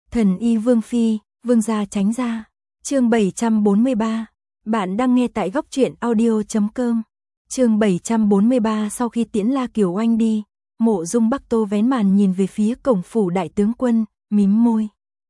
Thần y Vương Phi, Vương gia tránh ra. Chương 743. Bạn đang nghe tại góc truyện audio.com. Chương 743. Sau khi tiễn La Kiều Oanh đi, Mộ Dung Bắc Tô vén màn nhìn về phía cổng phủ đại tướng quân, mím môi.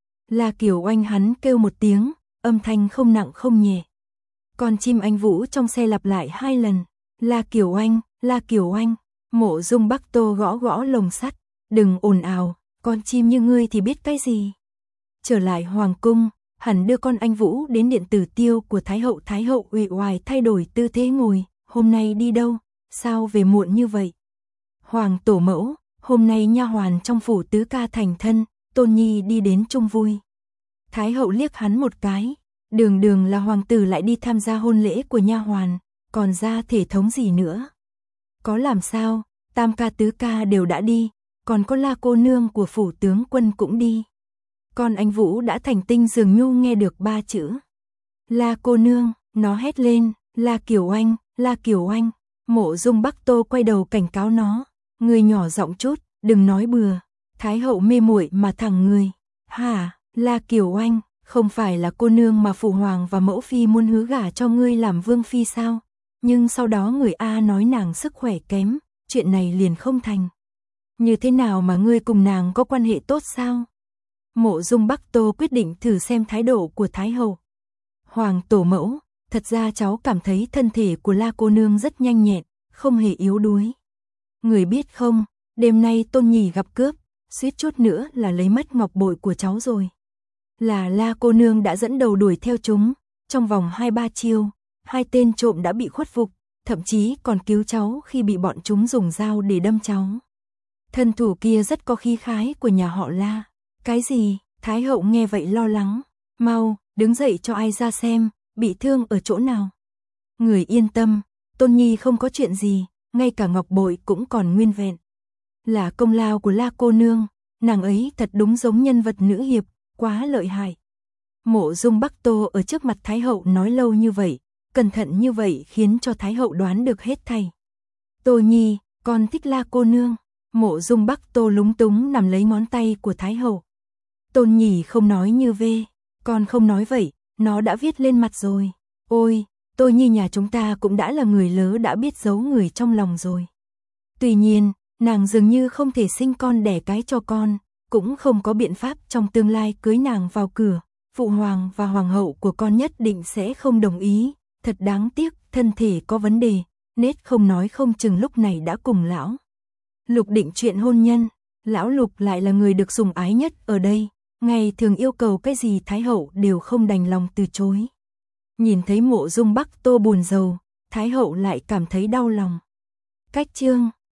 La Kiều Oanh hắn kêu một tiếng, âm thanh không nặng không nhẹ. Con chim anh vũ trong xe lặp lại 2 lần. La Kiều Oanh, La Kiều Oanh. Mộ Dung Bắc Tô gõ gõ lồng sắt. Đừng ồn ào, con chim như ngươi thì biết cái gì. Trở lại hoàng cung, hẳn đưa con anh Vũ đến điện tử tiêu của Thái hậu. Thái hậu uể oải thay đổi tư thế ngồi. Hôm nay đi đâu, sao về muộn như vậy? Hoàng tổ mẫu, hôm nay nha hoàn trong phủ tứ ca thành thân, Tôn Nhi đi đến chung vui. Thái hậu liếc hắn một cái, đường đường là hoàng tử lại đi tham gia hôn lễ của nha hoàn, còn ra thể thống gì nữa? Có làm sao, tam ca tứ ca đều đã đi, còn có La cô nương của phủ tướng quân cũng đi. Con anh Vũ đã thành tinh dường nhu nghe được 3 chữ. La cô nương, nó hét lên, La Kiều Oanh, La Kiều Oanh. Mộ Dung Bắc Tô quay đầu cảnh cáo nó, người nhỏ giọng chút, đừng nói bừa. Thái hậu mê muội mà thẳng người. Hả, La Kiều Oanh, không phải là cô nương mà phụ hoàng và mẫu phi muốn hứa gả cho ngươi làm vương phi sao? Nhưng sau đó người A nói nàng sức khỏe kém, chuyện này liền không thành. Như thế nào mà ngươi cùng nàng có quan hệ tốt sao? Mộ Dung Bắc Tô quyết định thử xem thái độ của Thái hậu. Hoàng tổ mẫu, thật ra cháu cảm thấy thân thể của La cô nương rất nhanh nhẹn, không hề yếu đuối. Người biết không, đêm nay Tôn Nhì gặp cướp, suýt chút nữa là lấy mất ngọc bội của cháu rồi. Là La cô nương đã dẫn đầu đuổi theo chúng, trong vòng 2-3 chiêu, 2 tên trộm đã bị khuất phục, thậm chí còn cứu cháu khi bị bọn chúng dùng dao để đâm cháu. Thân thủ kia rất có khí khái của nhà họ La. Cái gì? Thái hậu nghe vậy lo lắng. Mau, đứng dậy cho ai ra xem, bị thương ở chỗ nào. Người yên tâm, Tôn Nhi không có chuyện gì, ngay cả ngọc bội cũng còn nguyên vẹn. Là công lao của La cô nương, nàng ấy thật đúng giống nhân vật nữ hiệp, quá lợi hại. Mộ Dung Bắc Tô ở trước mặt Thái hậu nói lâu như vậy, cẩn thận như vậy khiến cho Thái hậu đoán được hết thảy. Tô Nhi, con thích La cô nương. Mộ Dung Bắc Tô lúng túng nắm lấy ngón tay của Thái hậu. Tôn Nhì không nói như vê, con không nói vậy, nó đã viết lên mặt rồi. Ôi, Tô Nhi nhà chúng ta cũng đã là người lớn đã biết giấu người trong lòng rồi. Tuy nhiên, nàng dường như không thể sinh con đẻ cái cho con, cũng không có biện pháp trong tương lai cưới nàng vào cửa. Phụ hoàng và hoàng hậu của con nhất định sẽ không đồng ý, thật đáng tiếc, thân thể có vấn đề, nết không nói không chừng lúc này đã cùng lão Lục định chuyện hôn nhân. Lão Lục lại là người được sủng ái nhất ở đây, ngày thường yêu cầu cái gì Thái hậu đều không đành lòng từ chối. Nhìn thấy Mộ Dung Bắc Tô buồn rầu, Thái hậu lại cảm thấy đau lòng. Cách chương